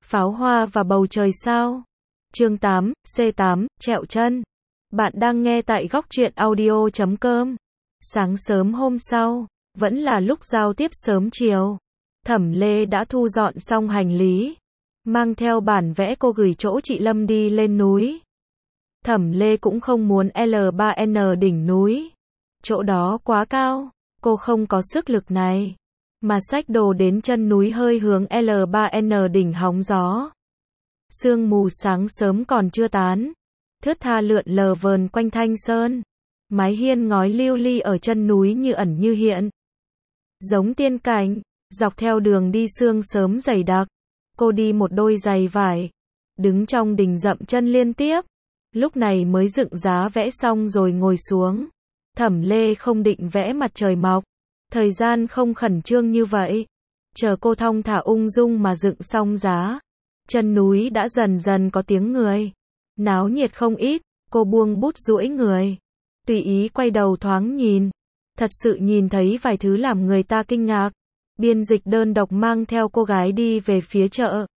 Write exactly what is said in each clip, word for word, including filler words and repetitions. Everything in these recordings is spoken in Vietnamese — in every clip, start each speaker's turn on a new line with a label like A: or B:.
A: Pháo hoa và bầu trời sao. Chương tám, C tám, trẹo chân. Bạn đang nghe tại góc truyện audio chấm com. Sáng sớm hôm sau, vẫn là lúc giao tiếp sớm chiều. Thẩm Lê đã thu dọn xong hành lý, mang theo bản vẽ cô gửi chỗ chị Lâm đi lên núi. Thẩm Lê cũng không muốn L ba N đỉnh núi. Chỗ đó quá cao, cô không có sức lực này. Mà xách đồ đến chân núi hơi hướng L ba N đỉnh hóng gió. Sương mù sáng sớm còn chưa tán, thướt tha lượn lờ vờn quanh Thanh Sơn. Mái hiên ngói lưu ly ở chân núi như ẩn như hiện, giống tiên cảnh. Dọc theo đường đi sương sớm dày đặc, cô đi một đôi giày vải, đứng trong đình dậm chân liên tiếp. Lúc này mới dựng giá vẽ xong rồi ngồi xuống. Thẩm Lê không định vẽ mặt trời mọc, thời gian không khẩn trương như vậy. Chờ cô thong thả ung dung mà dựng xong giá, chân núi đã dần dần có tiếng người, náo nhiệt không ít. Cô buông bút duỗi người, tùy ý quay đầu thoáng nhìn, thật sự nhìn thấy vài thứ làm người ta kinh ngạc. Biên dịch đơn độc mang theo cô gái đi về phía chợ.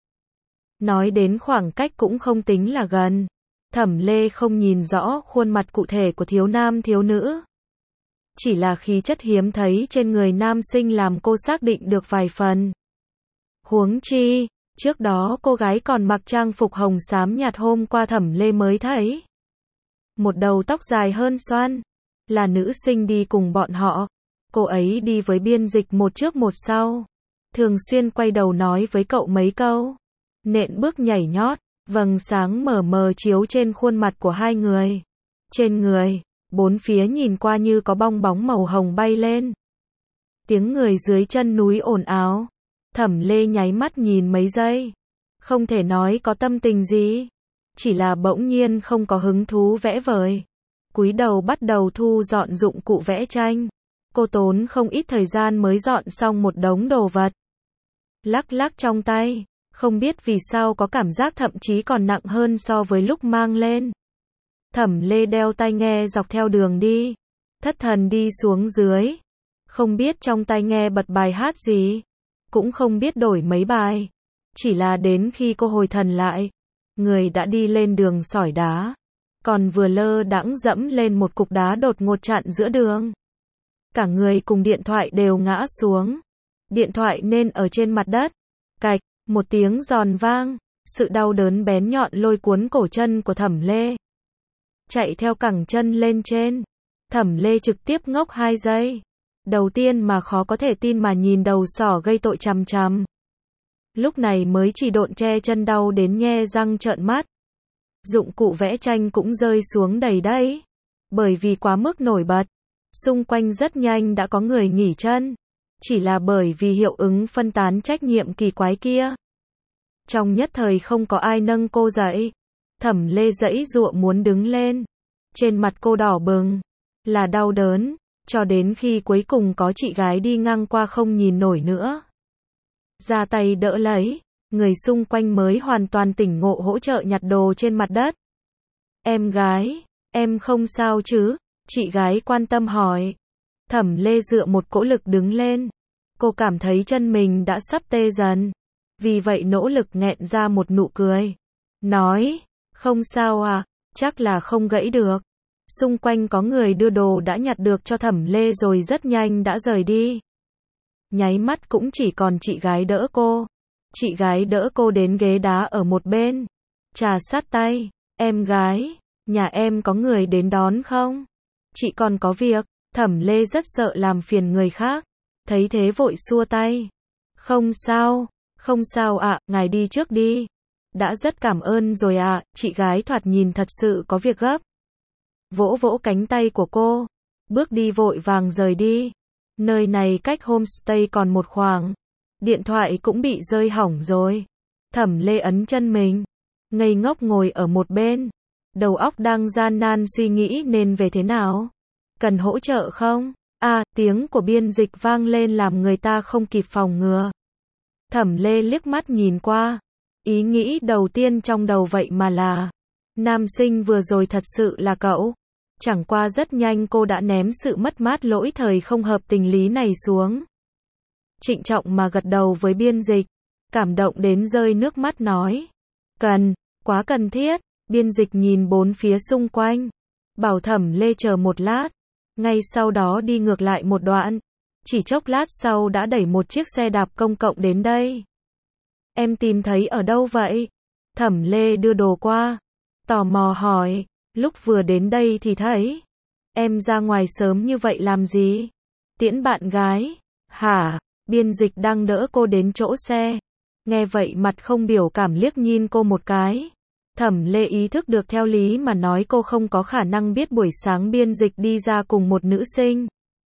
A: Nói đến khoảng cách cũng không tính là gần. Thẩm Lê không nhìn rõ khuôn mặt cụ thể của thiếu nam thiếu nữ, chỉ là khí chất hiếm thấy trên người nam sinh làm cô xác định được vài phần. Huống chi, trước đó cô gái còn mặc trang phục hồng xám nhạt hôm qua Thẩm Lê mới thấy. Một đầu tóc dài hơn xoăn, là nữ sinh đi cùng bọn họ. Cô ấy đi với biên dịch một trước một sau, thường xuyên quay đầu nói với cậu mấy câu. Nện bước nhảy nhót, vầng sáng mờ mờ chiếu trên khuôn mặt của hai người. Trên người, bốn phía nhìn qua như có bong bóng màu hồng bay lên. Tiếng người dưới chân núi ồn ào. Thẩm Lê nháy mắt nhìn mấy giây, không thể nói có tâm tình gì, chỉ là bỗng nhiên không có hứng thú vẽ vời. Cúi đầu bắt đầu thu dọn dụng cụ vẽ tranh. Cô tốn không ít thời gian mới dọn xong một đống đồ vật. Lắc lắc trong tay, không biết vì sao có cảm giác thậm chí còn nặng hơn so với lúc mang lên. Thẩm Lê đeo tai nghe dọc theo đường đi, thất thần đi xuống dưới. Không biết trong tai nghe bật bài hát gì, cũng không biết đổi mấy bài. Chỉ là đến khi cô hồi thần lại, người đã đi lên đường sỏi đá, còn vừa lơ đãng dẫm lên một cục đá đột ngột chặn giữa đường. Cả người cùng điện thoại đều ngã xuống. Điện thoại nên ở trên mặt đất. Cạch, một tiếng giòn vang, sự đau đớn bén nhọn lôi cuốn cổ chân của Thẩm Lê. Chạy theo cẳng chân lên trên. Thẩm Lê trực tiếp ngốc hai giây. Đầu tiên mà khó có thể tin mà nhìn đầu sỏ gây tội chằm chằm. Lúc này mới chỉ độn che chân đau đến nhe răng trợn mắt. Dụng cụ vẽ tranh cũng rơi xuống đầy đấy. Bởi vì quá mức nổi bật, xung quanh rất nhanh đã có người nghỉ chân. Chỉ là bởi vì hiệu ứng phân tán trách nhiệm kỳ quái kia. Trong nhất thời không có ai nâng cô dậy. Thẩm Lê giãy giụa muốn đứng lên. Trên mặt cô đỏ bừng, là đau đớn, cho đến khi cuối cùng có chị gái đi ngang qua không nhìn nổi nữa. Ra tay đỡ lấy, người xung quanh mới hoàn toàn tỉnh ngộ hỗ trợ nhặt đồ trên mặt đất. Em gái, em không sao chứ? Chị gái quan tâm hỏi. Thẩm Lê dựa một cỗ lực đứng lên. Cô cảm thấy chân mình đã sắp tê dần. Vì vậy nỗ lực nghẹn ra một nụ cười. Nói, không sao à, chắc là không gãy được. Xung quanh có người đưa đồ đã nhặt được cho Thẩm Lê rồi rất nhanh đã rời đi. Nháy mắt cũng chỉ còn chị gái đỡ cô. Chị gái đỡ cô đến ghế đá ở một bên. Trà sát tay, em gái, nhà em có người đến đón không? Chị còn có việc. Thẩm Lê rất sợ làm phiền người khác, thấy thế vội xua tay. Không sao, không sao ạ, ngài đi trước đi. Đã rất cảm ơn rồi ạ. Chị gái thoạt nhìn thật sự có việc gấp. Vỗ vỗ cánh tay của cô, bước đi vội vàng rời đi. Nơi này cách homestay còn một khoảng. Điện thoại cũng bị rơi hỏng rồi. Thẩm Lê ấn chân mình, ngây ngốc ngồi ở một bên. Đầu óc đang gian nan suy nghĩ nên về thế nào. Cần hỗ trợ không? À, tiếng của biên dịch vang lên làm người ta không kịp phòng ngừa. Thẩm Lê liếc mắt nhìn qua. Ý nghĩ đầu tiên trong đầu vậy mà là, nam sinh vừa rồi thật sự là cậu. Chẳng qua rất nhanh cô đã ném sự mất mát lỗi thời không hợp tình lý này xuống. Trịnh trọng mà gật đầu với biên dịch. cảm động đến rơi nước mắt nói. Cần, quá cần thiết. Biên dịch nhìn bốn phía xung quanh. Bảo Thẩm Lê chờ một lát. Ngay sau đó đi ngược lại một đoạn. Chỉ chốc lát sau đã đẩy một chiếc xe đạp công cộng đến đây. Em tìm thấy ở đâu vậy? Thẩm Lê đưa đồ qua. Tò mò hỏi. Lúc vừa đến đây thì thấy. Em ra ngoài sớm như vậy làm gì? Tiễn bạn gái. Hả? Biên dịch đang đỡ cô đến chỗ xe. Nghe vậy mặt không biểu cảm liếc nhìn cô một cái. Thẩm Lê ý thức được theo lý mà nói cô không có khả năng biết buổi sáng biên dịch đi ra cùng một nữ sinh.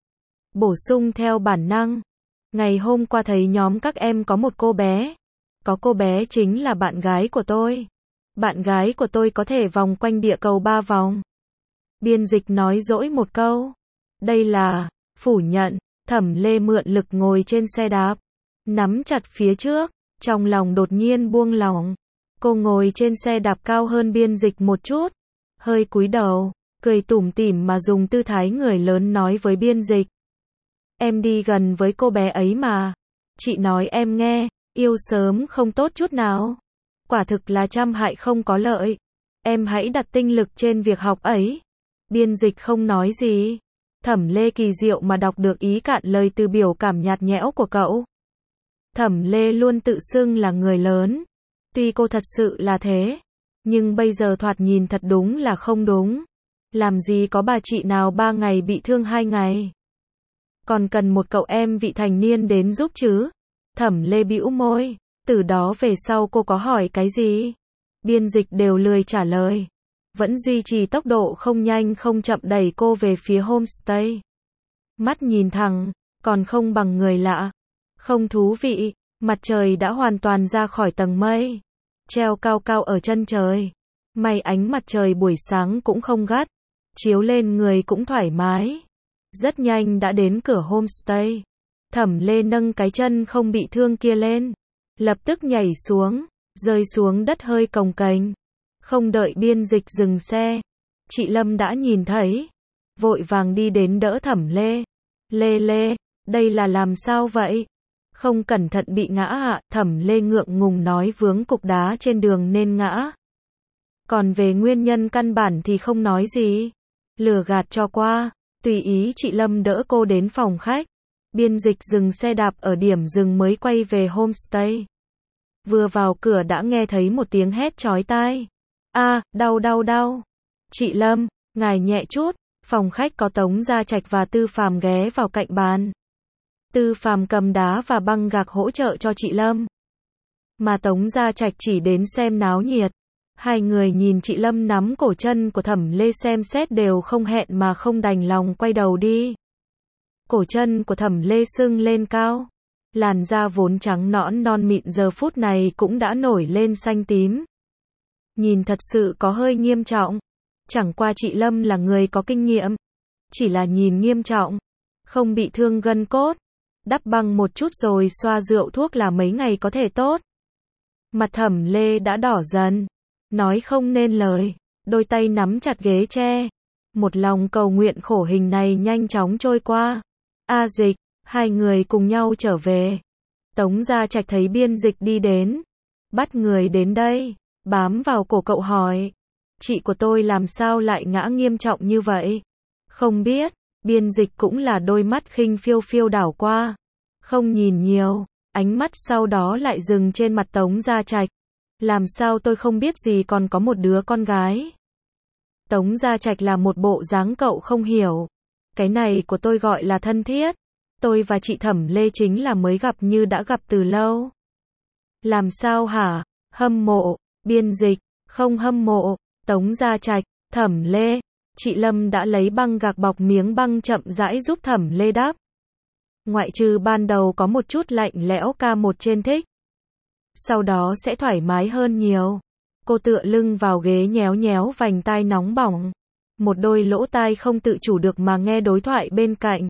A: Bổ sung theo bản năng. Ngày hôm qua thấy nhóm các em có một cô bé. Có cô bé chính là bạn gái của tôi. Bạn gái của tôi có thể vòng quanh địa cầu ba vòng. Biên dịch nói dỗi một câu. Đây là phủ nhận. Thẩm Lê mượn lực ngồi trên xe đạp. Nắm chặt phía trước. Trong lòng đột nhiên buông lỏng. Cô ngồi trên xe đạp cao hơn biên dịch một chút. Hơi cúi đầu. Cười tủm tỉm mà dùng tư thái người lớn nói với biên dịch. Em đi gần với cô bé ấy mà. Chị nói em nghe. Yêu sớm không tốt chút nào. Quả thực là trăm hại không có lợi. Em hãy đặt tinh lực trên việc học ấy. Biên dịch không nói gì. Thẩm Lê kỳ diệu mà đọc được ý cạn lời từ biểu cảm nhạt nhẽo của cậu. Thẩm Lê luôn tự xưng là người lớn. Tuy cô thật sự là thế. Nhưng bây giờ thoạt nhìn thật đúng là không đúng. Làm gì có bà chị nào ba ngày bị thương hai ngày. Còn cần một cậu em vị thành niên đến giúp chứ. Thẩm Lê bĩu môi. Từ đó về sau cô có hỏi cái gì? Biên dịch đều lười trả lời. Vẫn duy trì tốc độ không nhanh không chậm đẩy cô về phía homestay. Mắt nhìn thẳng, còn không bằng người lạ. Không thú vị, mặt trời đã hoàn toàn ra khỏi tầng mây. Treo cao cao ở chân trời. May ánh mặt trời buổi sáng cũng không gắt. Chiếu lên người cũng thoải mái. Rất nhanh đã đến cửa homestay. Thẩm Lê nâng cái chân không bị thương kia lên. Lập tức nhảy xuống, rơi xuống đất hơi cồng kềnh. Không đợi biên dịch dừng xe. Chị Lâm đã nhìn thấy. Vội vàng đi đến đỡ Thẩm Lê. Lê Lê, đây là làm sao vậy? Không cẩn thận bị ngã ạ. Thẩm Lê ngượng ngùng nói vướng cục đá trên đường nên ngã. Còn về nguyên nhân căn bản thì không nói gì. Lừa gạt cho qua. Tùy ý chị Lâm đỡ cô đến phòng khách. Biên dịch dừng xe đạp ở điểm dừng mới quay về homestay. Vừa vào cửa đã nghe thấy một tiếng hét chói tai. A, à, đau đau đau. Chị Lâm, ngài nhẹ chút. Phòng khách có Tống Gia Trạch và Tư Phàm ghé vào cạnh bàn. Tư Phàm cầm đá và băng gạc hỗ trợ cho chị Lâm. Mà Tống Gia Trạch chỉ đến xem náo nhiệt. Hai người nhìn chị Lâm nắm cổ chân của Thẩm Lê xem xét đều không hẹn mà không đành lòng quay đầu đi. Cổ chân của Thẩm Lê sưng lên cao. Làn da vốn trắng nõn non mịn giờ phút này cũng đã nổi lên xanh tím. Nhìn thật sự có hơi nghiêm trọng. Chẳng qua chị Lâm là người có kinh nghiệm. Chỉ là nhìn nghiêm trọng. Không bị thương gân cốt. Đắp băng một chút rồi xoa rượu thuốc là mấy ngày có thể tốt. Mặt Thẩm Lê đã đỏ dần. Nói không nên lời. Đôi tay nắm chặt ghế tre. Một lòng cầu nguyện khổ hình này nhanh chóng trôi qua. A Dịch, hai người cùng nhau trở về. Tống Gia Trạch thấy biên dịch đi đến. Bắt người đến đây. Bám vào cổ cậu hỏi. Chị của tôi làm sao lại ngã nghiêm trọng như vậy? Không biết. Biên dịch cũng là đôi mắt khinh phiêu phiêu đảo qua. Không nhìn nhiều. Ánh mắt sau đó lại dừng trên mặt Tống Gia Trạch. Làm sao tôi không biết gì còn có một đứa con gái. Tống Gia Trạch là một bộ dáng cậu không hiểu. Cái này của tôi gọi là thân thiết. Tôi và chị Thẩm Lê chính là mới gặp như đã gặp từ lâu. Làm sao hả? Hâm mộ. Biên dịch. Không hâm mộ. Tống Gia Trạch. Thẩm Lê. Chị Lâm đã lấy băng gạc bọc miếng băng chậm rãi giúp Thẩm Lê đắp. Ngoại trừ ban đầu có một chút lạnh lẽo ca một trên thích. Sau đó sẽ thoải mái hơn nhiều. Cô tựa lưng vào ghế nhéo nhéo vành tai nóng bỏng. Một đôi lỗ tai không tự chủ được mà nghe đối thoại bên cạnh.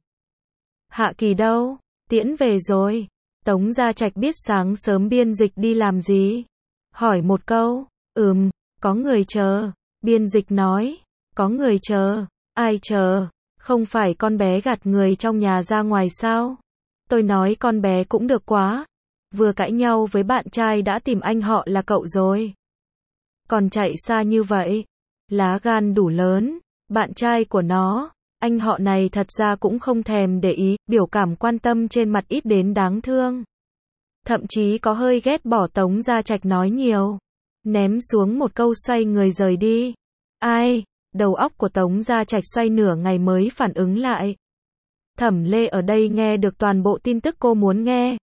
A: Hạ Kỳ đâu? Tiễn về rồi. Tống Gia Trạch biết sáng sớm biên dịch đi làm gì. Hỏi một câu. Ừm, có người chờ. Biên dịch nói. Có người chờ. Ai chờ? Không phải con bé gạt người trong nhà ra ngoài sao? Tôi nói con bé cũng được quá. Vừa cãi nhau với bạn trai đã tìm anh họ là cậu rồi. Còn chạy xa như vậy. Lá gan đủ lớn. Bạn trai của nó, anh họ này thật ra cũng không thèm để ý, biểu cảm quan tâm trên mặt ít đến đáng thương. Thậm chí có hơi ghét bỏ Tống Gia Trạch nói nhiều. Ném xuống một câu xoay người rời đi. Ai? Đầu óc của Tống Gia Trạch xoay nửa ngày mới phản ứng lại. Thẩm Lê ở đây nghe được toàn bộ tin tức cô muốn nghe.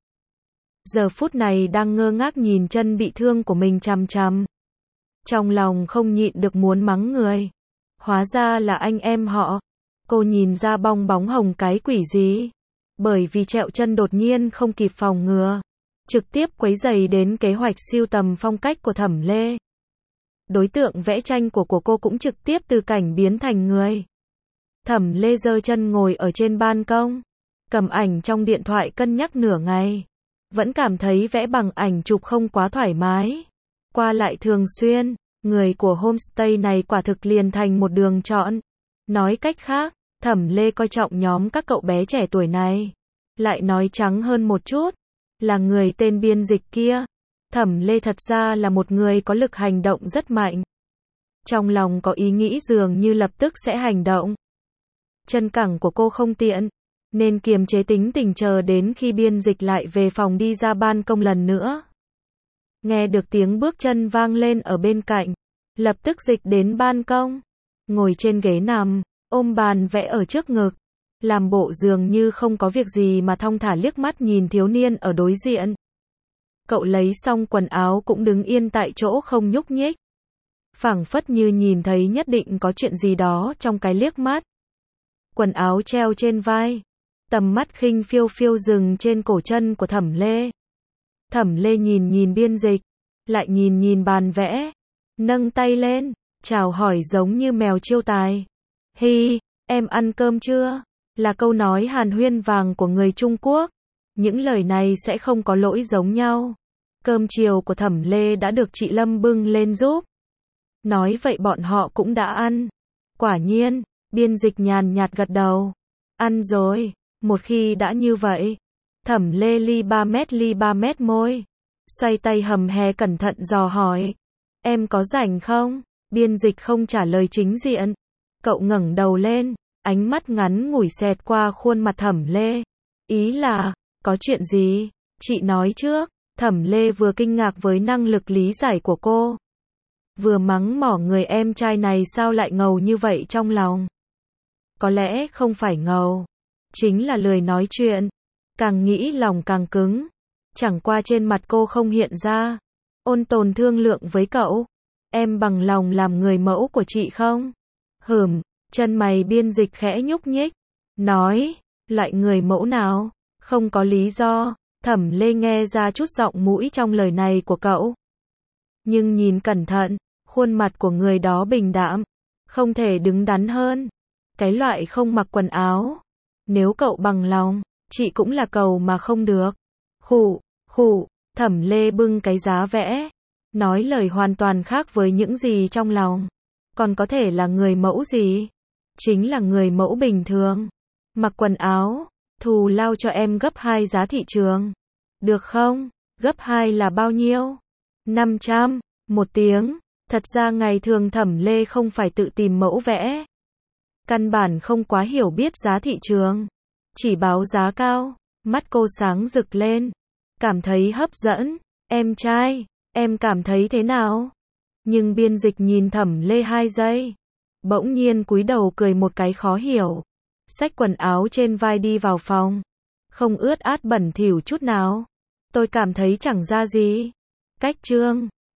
A: Giờ phút này đang ngơ ngác nhìn chân bị thương của mình chằm chằm. Trong lòng không nhịn được muốn mắng người. Hóa ra là anh em họ. Cô nhìn ra bong bóng hồng cái quỷ gì. Bởi vì Trẹo Chân đột nhiên không kịp phòng ngừa. Trực tiếp quấy rầy đến kế hoạch sưu tầm phong cách của Thẩm Lê. Đối tượng vẽ tranh của của cô cũng trực tiếp từ cảnh biến thành người. Thẩm Lê giơ chân ngồi ở trên ban công. Cầm ảnh trong điện thoại cân nhắc nửa ngày. Vẫn cảm thấy vẽ bằng ảnh chụp không quá thoải mái. Qua lại thường xuyên, người của homestay này quả thực liền thành một đường chọn. Nói cách khác, Thẩm Lê coi trọng nhóm các cậu bé trẻ tuổi này. Lại nói trắng hơn một chút, là người tên biên dịch kia. Thẩm Lê thật ra là một người có lực hành động rất mạnh. Trong lòng có ý nghĩ dường như lập tức sẽ hành động. Chân cẳng của cô không tiện, nên kiềm chế tính tình chờ đến khi biên dịch lại về phòng đi ra ban công lần nữa. Nghe được tiếng bước chân vang lên ở bên cạnh, lập tức dịch đến ban công, ngồi trên ghế nằm, ôm bàn vẽ ở trước ngực, làm bộ dường như không có việc gì mà thong thả liếc mắt nhìn thiếu niên ở đối diện. Cậu lấy xong quần áo cũng đứng yên tại chỗ không nhúc nhích. Phảng phất như nhìn thấy nhất định có chuyện gì đó trong cái liếc mắt. Quần áo treo trên vai, tầm mắt khinh phiêu phiêu dừng trên cổ chân của Thẩm Lê. Thẩm Lê nhìn nhìn biên dịch, lại nhìn nhìn bàn vẽ, nâng tay lên, chào hỏi giống như mèo chiêu tài. Hi, em ăn cơm chưa? Là câu nói hàn huyên vàng của người Trung Quốc. Những lời này sẽ không có lỗi giống nhau. Cơm chiều của Thẩm Lê đã được chị Lâm bưng lên giúp. Nói vậy bọn họ cũng đã ăn. Quả nhiên, biên dịch nhàn nhạt gật đầu. Ăn rồi, một khi đã như vậy. Thẩm Lê ly ba mét ly ba mét môi. Xoay tay hầm hè cẩn thận dò hỏi. Em có rảnh không? Biên dịch không trả lời chính diện. Cậu ngẩng đầu lên, ánh mắt ngắn ngủi xẹt qua khuôn mặt Thẩm Lê. Ý là, có chuyện gì? Chị nói trước. Thẩm Lê vừa kinh ngạc với năng lực lý giải của cô. Vừa mắng mỏ người em trai này sao lại ngầu như vậy trong lòng. Có lẽ không phải ngầu, chính là lười nói chuyện. Càng nghĩ lòng càng cứng. Chẳng qua trên mặt cô không hiện ra. Ôn tồn thương lượng với cậu. Em bằng lòng làm người mẫu của chị không? Hửm, chân mày biên dịch khẽ nhúc nhích. Nói, loại người mẫu nào? Không có lý do. Thẩm Lê nghe ra chút giọng mũi trong lời này của cậu. Nhưng nhìn cẩn thận, khuôn mặt của người đó bình đạm. Không thể đứng đắn hơn. Cái loại không mặc quần áo. Nếu cậu bằng lòng, chị cũng là cầu mà không được. Khụ, khụ, Thẩm Lê bưng cái giá vẽ. Nói lời hoàn toàn khác với những gì trong lòng. Còn có thể là người mẫu gì? Chính là người mẫu bình thường. Mặc quần áo, thù lao cho em gấp hai giá thị trường. Được không? Gấp hai là bao nhiêu? năm trăm, một tiếng. Thật ra ngày thường Thẩm Lê không phải tự tìm mẫu vẽ. Căn bản không quá hiểu biết giá thị trường. Chỉ báo giá cao. Mắt cô sáng rực lên. Cảm thấy hấp dẫn. Em trai, em cảm thấy thế nào? Nhưng biên dịch nhìn Thẩm Lê hai giây. Bỗng nhiên cúi đầu cười một cái khó hiểu. Xách quần áo trên vai đi vào phòng. Không ướt át bẩn thỉu chút nào. Tôi cảm thấy chẳng ra gì. Cách chương